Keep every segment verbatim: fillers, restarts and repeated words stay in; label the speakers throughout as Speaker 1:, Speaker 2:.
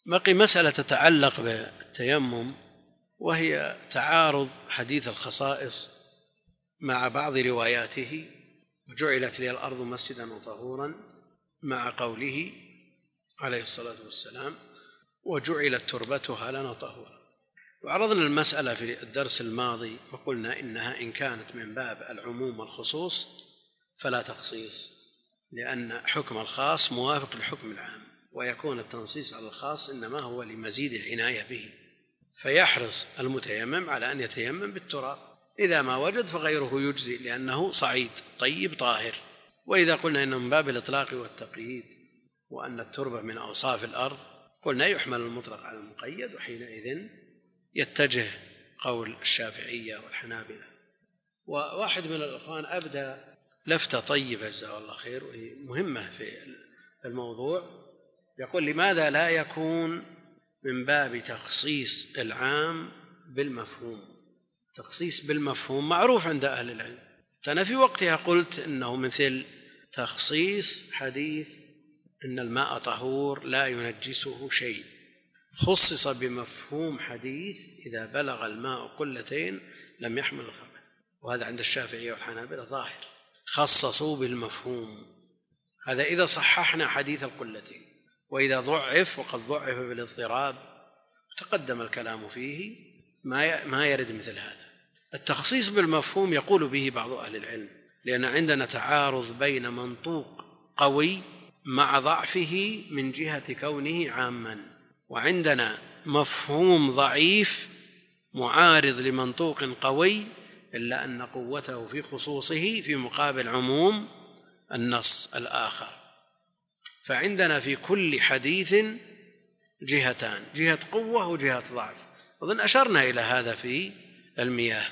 Speaker 1: بقي مسألة تتعلق بالتيمم، وهي تعارض حديث الخصائص مع بعض رواياته: وجعلت لي الأرض مسجدا وطهورا، مع قوله عليه الصلاة والسلام: وجعلت تربتها لنا طهورا. وعرضنا المسألة في الدرس الماضي وقلنا إنها إن كانت من باب العموم والخصوص فلا تخصيص، لأن حكم الخاص موافق لحكم العام، ويكون التنصيص على الخاص إنما هو لمزيد العناية به، فيحرص المتيمم على أن يتيمم بالتراب، إذا ما وجد فغيره يجزي لأنه صعيد طيب طاهر. وإذا قلنا إنه من باب الإطلاق والتقييد وأن التربة من أوصاف الأرض، قلنا يحمل المطلق على المقيد، وحينئذ يتجه قول الشافعية والحنابلة. وواحد من الأخوان أبدى لفتة طيبة جزاه الله خير وهي مهمة في الموضوع، يقول: لماذا لا يكون من باب تخصيص العام بالمفهوم؟ تخصيص بالمفهوم معروف عند أهل العلم. أنا في وقتها قلت إنه مثل تخصيص حديث إن الماء طهور لا ينجسه شيء، خصص بمفهوم حديث إذا بلغ الماء قلتين لم يحمل الخبث، وهذا عند الشافعية والحنابلة ظاهر، خصصوا بالمفهوم. هذا إذا صححنا حديث القلتين، وإذا ضعف وقد ضعف بالاضطراب تقدم الكلام فيه ما يرد مثل هذا. التخصيص بالمفهوم يقول به بعض أهل العلم، لأن عندنا تعارض بين منطوق قوي مع ضعفه من جهة كونه عاما، وعندنا مفهوم ضعيف معارض لمنطوق قوي، إلا أن قوته في خصوصه في مقابل عموم النص الآخر. فعندنا في كل حديث جهتان: جهة قوة وجهة ضعف. أظن أشرنا إلى هذا في المياه.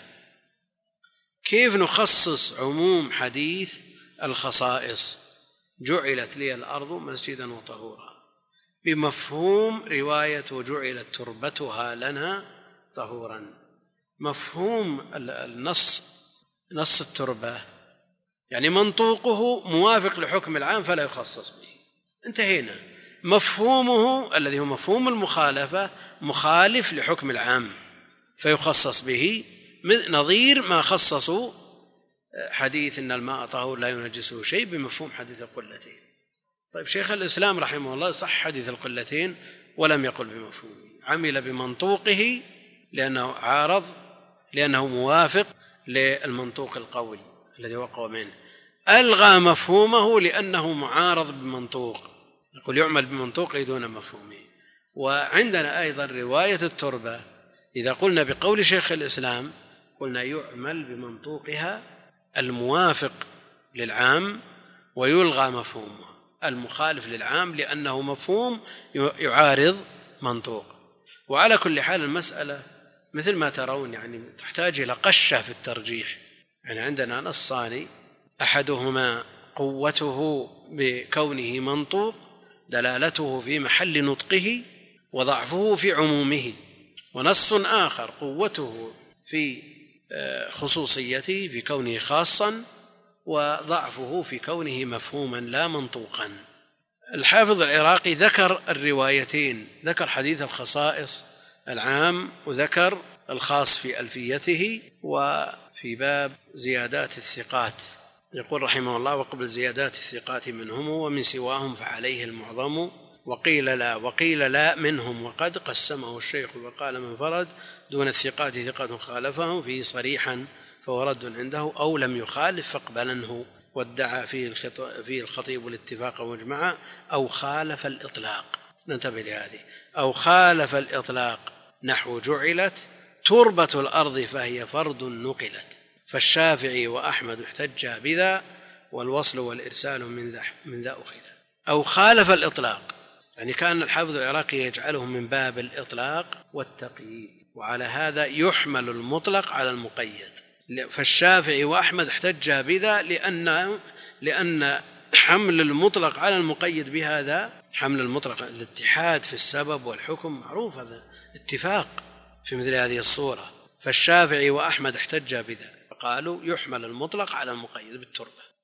Speaker 1: كيف نخصص عموم حديث الخصائص جعلت لي الأرض مسجدا وطهورا بمفهوم رواية وجعلت تربتها لنا طهورا؟ مفهوم النص، نص التربة يعني منطوقه موافق لحكم العام فلا يخصص به، انتهينا. مفهومه الذي هو مفهوم المخالفة مخالف لحكم العام فيخصص به، نظير ما خصصوا حديث إن الماء طهور لا ينجسه شيء بمفهوم حديث القلتين. طيب شيخ الإسلام رحمه الله صح حديث القلتين ولم يقل بمفهومه، عمل بمنطوقه لأنه عارض، لأنه موافق للمنطوق القوي الذي وقع منه، ألغى مفهومه لأنه معارض بمنطوق، يقول يعمل بمنطوقه دون مفهومه. وعندنا أيضا رواية التربة، إذا قلنا بقول شيخ الإسلام قلنا يعمل بمنطوقها الموافق للعام ويلغى مفهومه المخالف للعام لأنه مفهوم يعارض منطوق. وعلى كل حال المسألة مثل ما ترون يعني تحتاج إلى قشة في الترجيح. يعني عندنا نصان، أحدهما قوته بكونه منطوق دلالته في محل نطقه وضعفه في عمومه، ونص آخر قوته في خصوصيته في كونه خاصا وضعفه في كونه مفهوما لا منطوقا. الحافظ العراقي ذكر الروايتين، ذكر حديث الخصائص العام وذكر الخاص في ألفيته. وفي باب زيادات الثقات يقول رحمه الله: وقبل زيادات الثقات منهم ومن سواهم فعليه المعظم، وقيل لا وقيل لا منهم، وقد قسمه الشيخ وقال من فرد دون الثقات ثقة خالفهم فيه صريحا فهو رد عنده، أو لم يخالف فاقبلنه، وادعى فيه الخطيب الاتفاق مجمعا، أو خالف الإطلاق. ننتبه لهذه، أو خالف الإطلاق، نحو جعلت تربة الأرض فهي فرد نقلت، فالشافعي وأحمد احتجا بذا، والوصل والإرسال من ذا أخذ. أو خالف الإطلاق، يعني كان الحافظ العراقي يجعله من باب الإطلاق والتقييد، وعلى هذا يحمل المطلق على المقيد. فالشافعي وأحمد احتجا بذا لأن لأن حمل المطلق على المقيد بهذا حمل المطلق، الاتحاد في السبب والحكم معروف، هذا اتفاق في مثل هذه الصورة. فالشافعي وأحمد احتجا بذا، فقالوا يحمل المطلق على المقيد بالتربة.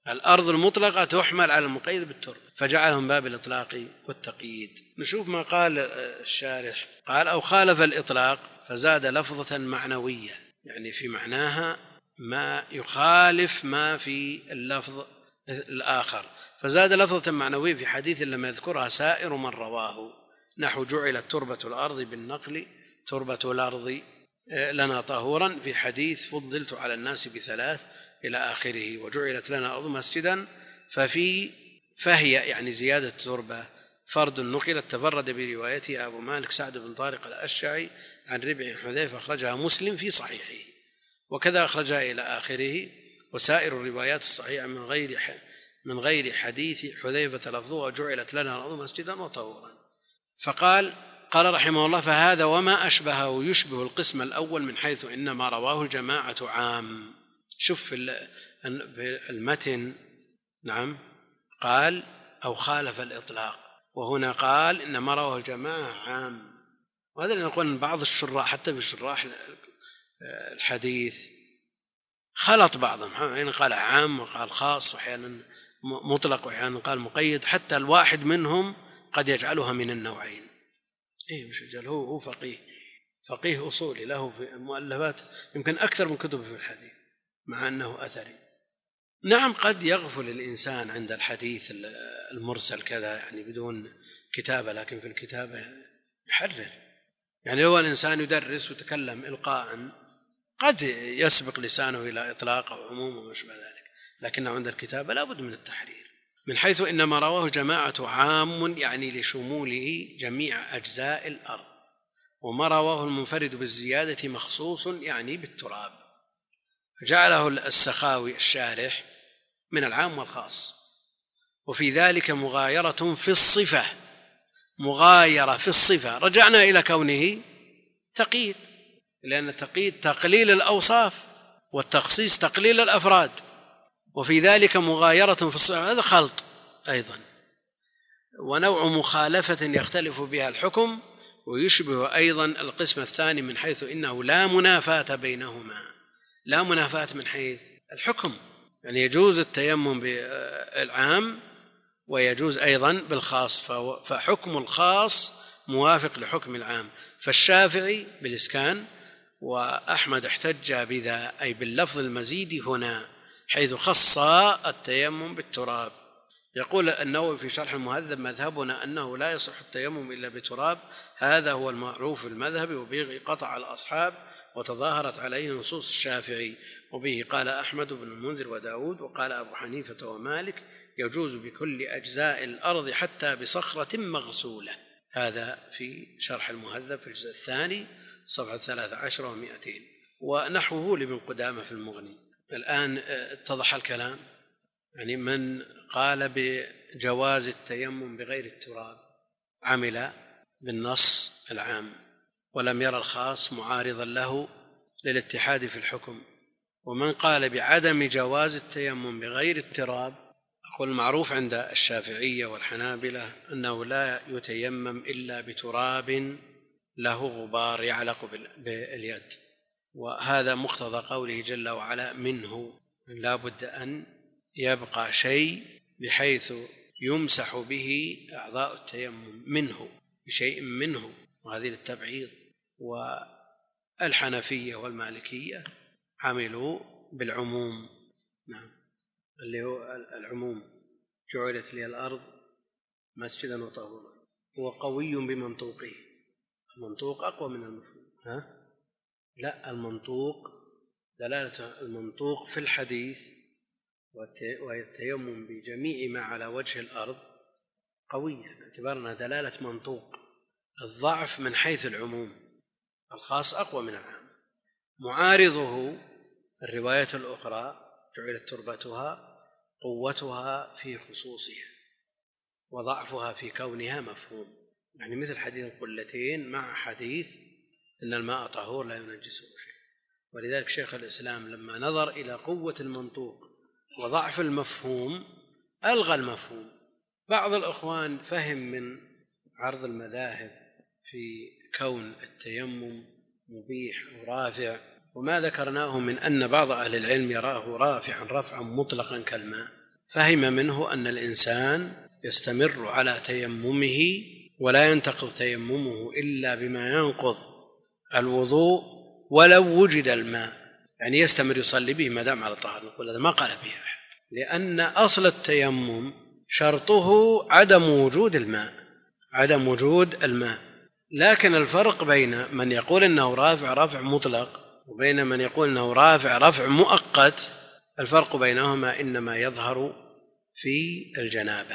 Speaker 1: الأرض المطلقة تحمل على المقيد بالتربة، فجعلهم باب الإطلاق والتقييد. نشوف ما قال الشارح، قال أو خالف الإطلاق فزاد لفظة معنوية، يعني في معناها ما يخالف ما في اللفظ الآخر، فزاد لفظة معنوية في حديث لم يذكرها سائر من رواه، نحو جعلت تربة الأرض بالنقل تربة الأرض لنا طهورا، في حديث فضلت على الناس بثلاث إلى آخره، وجعلت لنا الأرض مسجدا، ففي فهي يعني زيادة تربة فرد نقلت تفرد بروايته أبو مالك سعد بن طارق الأشعري عن ربع حذيفة، أخرجها مسلم في صحيحه، وكذا أخرجها إلى آخره، وسائر الروايات الصحيحة من غير من غير حديث حذيفة لفظه وجعلت لنا الأرض مسجدا وطهورا. فقال قال رحمه الله فهذا وما أشبهه يشبه القسم الأول من حيث إنما رواه الجماعة عام. شوف في المتن نعم قال أو خالف الإطلاق، وهنا قال إنما رواه الجماعة عام، وهذا اللي نقول بعض الشراح حتى في شراح الحديث خلط بعضهم، يعني قال عام وقال خاص وأحيانا مطلق وأحيانا قال مقيد، حتى الواحد منهم قد يجعلها من النوعين. إيه مش يجعل هو هو فقيه فقيه أصولي له في المؤلفات يمكن أكثر من كتب في الحديث مع أنه أثري. نعم قد يغفل الإنسان عند الحديث المرسل كذا يعني بدون كتابة، لكن في الكتابة يحرر، يعني لو الإنسان يدرس وتكلم إلقاء قد يسبق لسانه إلى إطلاق أو عموم وما شابه ذلك، لكنه عند الكتابة لا بد من التحرير. من حيث إنما رواه جماعة عام يعني لشموله جميع أجزاء الأرض، وما رواه المنفرد بالزيادة مخصوص يعني بالتراب، فجعله السخاوي الشارح من العام والخاص، وفي ذلك مغايرة في الصفة، مغايرة في الصفة رجعنا إلى كونه تقييد، لأن التقييد تقليل الأوصاف والتخصيص تقليل الأفراد، وفي ذلك مغايرة في الصفة هذا خلط أيضا، ونوع مخالفة يختلف بها الحكم، ويشبه أيضا القسم الثاني من حيث إنه لا منافاة بينهما، لا منافاة من حيث الحكم، يعني يجوز التيمم بالعام ويجوز أيضا بالخاص، فحكم الخاص موافق لحكم العام، فالشافعي بالإسكان وأحمد احتج بذا أي باللفظ المزيد هنا حيث خص التيمم بالتراب. يقول النووي في شرح المهذب مذهبنا أنه لا يصح التيمم إلا بتراب، هذا هو المعروف في المذهب، وبه قطع الأصحاب وتظاهرت عليه نصوص الشافعي، وبه قال أحمد بن المنذر وداود، وقال أبو حنيفة ومالك يجوز بكل أجزاء الأرض حتى بصخرة مغسولة. هذا في شرح المهذب في الجزء الثاني صفحة ثلاثة عشر ومئتين، ونحوه لابن قدامة في المغني. الآن اتضح الكلام، يعني من قال بجواز التيمم بغير التراب عمل بالنص العام، ولم يرى الخاص معارضا له للاتحاد في الحكم، ومن قال بعدم جواز التيمم بغير التراب أقول المعروف عند الشافعية والحنابلة أنه لا يتيمم إلا بتراب له غبار يعلق باليد، وهذا مقتضى قوله جل وعلا منه، لا بد أن يبقى شيء بحيث يمسح به أعضاء التيمم منه بشيء منه، وهذه للتبعيض. والحنفية والمالكية عملوا بالعموم، نعم اللي هو العموم جعلت لي الأرض مسجدا وطهورا، هو قوي بمنطوقه، المنطوق أقوى من المفهوم. ها؟ لا المنطوق دلالة المنطوق في الحديث والتيمم بجميع ما على وجه الأرض قوية باعتبارنا دلالة منطوق، الضعف من حيث العموم، الخاص أقوى من العام. معارضه الرواية الأخرى جعلت تربتها قوتها في خصوصها وضعفها في كونها مفهوم، يعني مثل حديث القلتين مع حديث إن الماء طهور لا ينجسه شيء. ولذلك شيخ الإسلام لما نظر إلى قوة المنطوق وضعف المفهوم ألغى المفهوم. بعض الأخوان فهم من عرض المذاهب في كون التيمم مبيح ورافع، وما ذكرناه من أن بعض أهل العلم يراه رافعا رفعا مطلقا كالماء، فهم منه أن الإنسان يستمر على تيممه ولا ينتقض تيممه إلا بما ينقض الوضوء ولو وجد الماء، يعني يستمر يصلي به ما دام على طهارة. نقول هذا ما قال به أحد، لأن أصل التيمم شرطه عدم وجود الماء، عدم وجود الماء. لكن الفرق بين من يقول إنه رافع رفع مطلق وبين من يقول إنه رافع رفع مؤقت، الفرق بينهما إنما يظهر في الجنابة،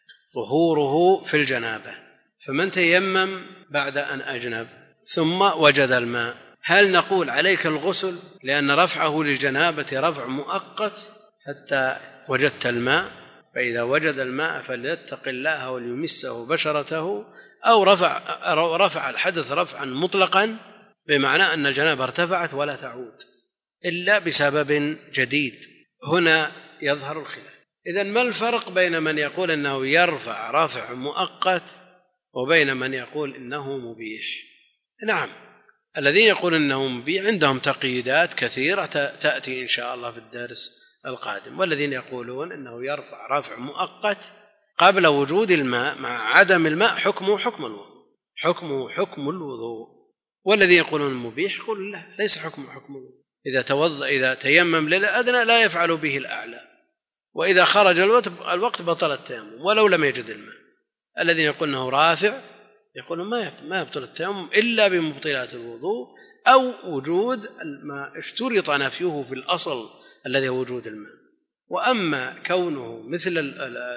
Speaker 1: ظهوره في الجنابة. فمن تيمم بعد أن أجنب ثم وجد الماء، هل نقول عليك الغسل لأن رفعه للجنابة رفع مؤقت حتى وجدت الماء، فإذا وجد الماء فليتق الله وليمسه بشرته، أو رفع, رفع الحدث رفعا مطلقا بمعنى أن الجنابة ارتفعت ولا تعود إلا بسبب جديد؟ هنا يظهر الخلاف. إذن ما الفرق بين من يقول أنه يرفع رفع مؤقت وبين من يقول إنه مبيح؟ نعم، الذين يقول إنه مبيح عندهم تقييدات كثيرة تأتي إن شاء الله في الدرس القادم، والذين يقولون إنه يرفع رفع مؤقت قبل وجود الماء مع عدم الماء حكمه حكم الوضوء، حكمه حكم الوضوء. والذين يقولون مبيح يقول لا، ليس حكمه حكم الوضوء. إذا توضأ إذا تيمم للأدنى لا يفعل به الأعلى، وإذا خرج الوقت, الوقت بطل التيمم ولو لم يجد الماء. الذين يقول أنه رافع يقولون ما يبطل التيمم إلا بمبطلات الوضوء أو وجود ما اشترط نفيه في الأصل الذي هو وجود الماء. وأما كونه مثل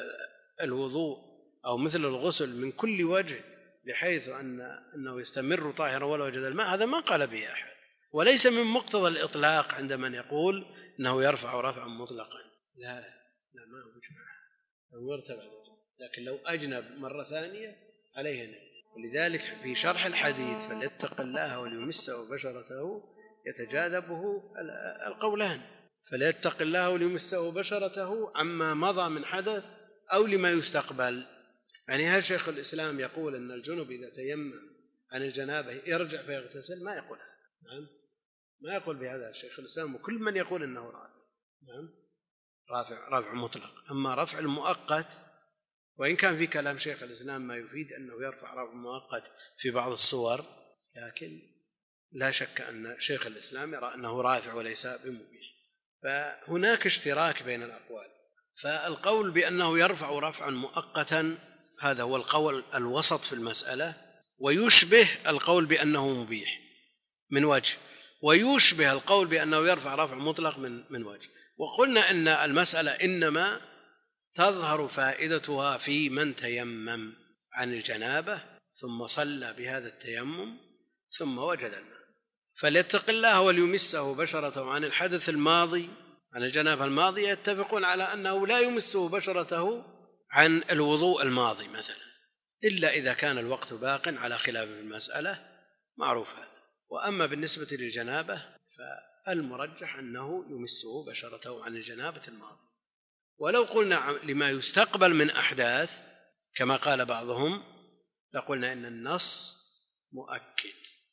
Speaker 1: الوضوء أو مثل الغسل من كل وجه بحيث أن أنه يستمر طاهرا ولا وجد الماء، هذا ما قال به أحد، وليس من مقتضى الإطلاق عند من يقول أنه يرفع رفعا مطلقا. لا لا ما هو مجمع مرتبع، لكن لو أجنب مرة ثانية عليه نبي. ولذلك في شرح الحديث فليتق الله وليمسه بشرته يتجاذبه القولان، فليتق الله وليمسه بشرته عما مضى من حدث أو لما يستقبل. يعني هل شيخ الإسلام يقول أن الجنب إذا تيمم عن الجنابة يرجع فيغتسل؟ ما يقول هذا، نعم ما يقول بهذا الشيخ الإسلام، وكل من يقول أنه رافع، نعم رافع رفع مطلق. أما رفع المؤقت، وإن كان في كلام شيخ الإسلام ما يفيد أنه يرفع رفع مؤقت في بعض الصور، لكن لا شك أن شيخ الإسلام يرى أنه رافع وليس بمبيح. فهناك اشتراك بين الأقوال، فالقول بأنه يرفع رفعا مؤقتا هذا هو القول الوسط في المسألة، ويشبه القول بأنه مبيح من وجه، ويشبه القول بأنه يرفع رفع مطلق من من وجه. وقلنا أن المسألة إنما تظهر فائدتها في من تيمم عن الجنابة ثم صلى بهذا التيمم ثم وجد الماء، فليتق الله وليمسه بشرته عن الحدث الماضي عن الجنابة الماضي. يتفقون على أنه لا يمسه بشرته عن الوضوء الماضي مثلا، إلا إذا كان الوقت باق على خلاف المسألة معروف هذا. وأما بالنسبة للجنابة فالمرجح أنه يمسه بشرته عن الجنابة الماضي. ولو قلنا لما يستقبل من أحداث كما قال بعضهم لقلنا إن النص مؤكد،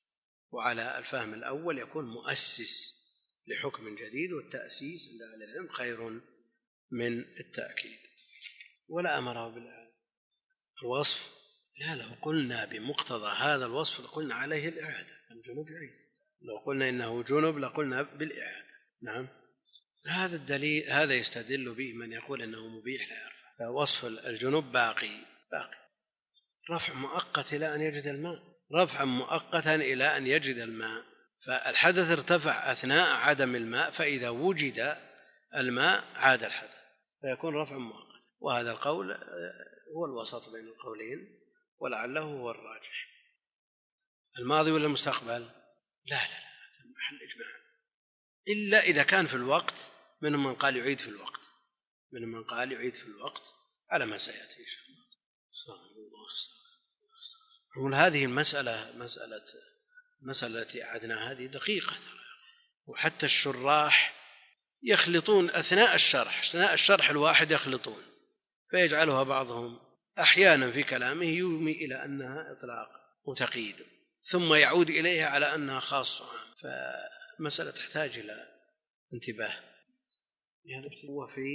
Speaker 1: وعلى الفهم الأول يكون مؤسس لحكم جديد، والتأسيس عند أهل العلم خير من التأكيد. ولا أمره بالإعادة الوصف، لا لو قلنا بمقتضى هذا الوصف لقلنا عليه الإعادة، الجنوب يعيد. لو قلنا إنه جنوب لقلنا بالإعادة. نعم هذا الدليل، هذا يستدل به من يقول أنه مبيح لا يرفع، فوصف الجنوب باقي باقي رفع مؤقت إلى أن يجد الماء، رفعا مؤقتا إلى أن يجد الماء. فالحدث ارتفع أثناء عدم الماء، فإذا وجد الماء عاد الحدث فيكون رفع مؤقت. وهذا القول هو الوسط بين القولين، ولعله هو الراجح. الماضي ولا المستقبل؟ لا لا لا محل إجماع، إلا إذا كان في الوقت. منهم من قال يعيد في الوقت، منهم من قال يعيد في الوقت على ما سيأتي إن شاء الله. نقول هذه المسألة مسألة مسألة التي أعدنا هذه دقيقة، وحتى الشراح يخلطون أثناء الشرح أثناء الشرح الواحد يخلطون، فيجعلها بعضهم أحيانا في كلامه يومي إلى أنها إطلاق وتقييد، ثم يعود إليها على أنها خاصة. فمسألة تحتاج إلى انتباه. وفي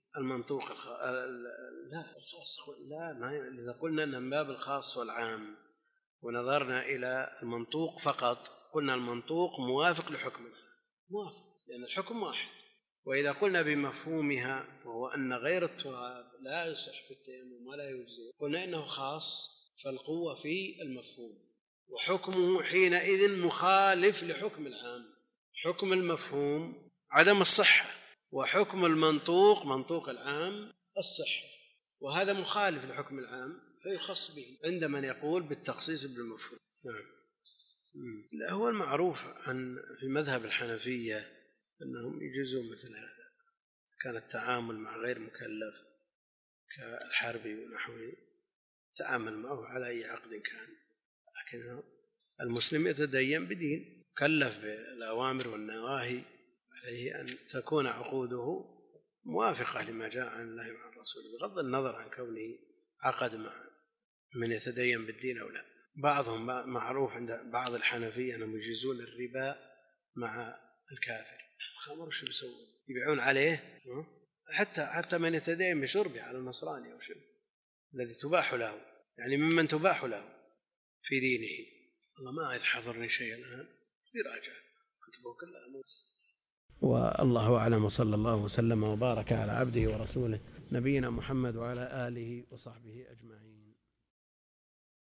Speaker 1: المنطوق الخ... لا الخاص لا ما إذا قلنا أن من باب الخاص والعام ونظرنا إلى المنطوق فقط قلنا المنطوق موافق لحكم موافق لأن الحكم واحد. وإذا قلنا بمفهومها وهو أن غير التراب لا يصح في التيمم ولا يجزي قلنا إنه خاص فالقوة في المفهوم وحكمه حينئذ مخالف لحكم العام. حكم المفهوم عدم الصحة وحكم المنطوق منطوق العام الصحة وهذا مخالف لحكم العام فيخص به عند من يقول بالتخصيص بالمفهوم. نعم. لا هو المعروف عن في مذهب الحنفية أنهم يجوزون مثل هذا كان التعامل مع غير مكلف كالحربي ونحوه تعامل معه على أي عقد كان لكن المسلم يتدين بدين كلف بالأوامر والنواهي عليه أن تكون عقوده موافقة لما جاء عن الله وعن رسوله بغض النظر عن كونه عقد مع من يتدين بالدين أو لا. بعضهم معروف عند بعض الحنفية أنهم يجيزون الربا مع الكافر. الخمر شو بيسوون يبيعون عليه حتى حتى من يتدين بشربه على النصراني أو شيء الذي تباح له يعني ممن تباح له في دينه. الله ما يتحضرني شيء الآن يراجع كتبه كلها موسى. والله أعلم وصلى الله وسلم وبارك على عبده ورسوله نبينا محمد وعلى آله وصحبه أجمعين.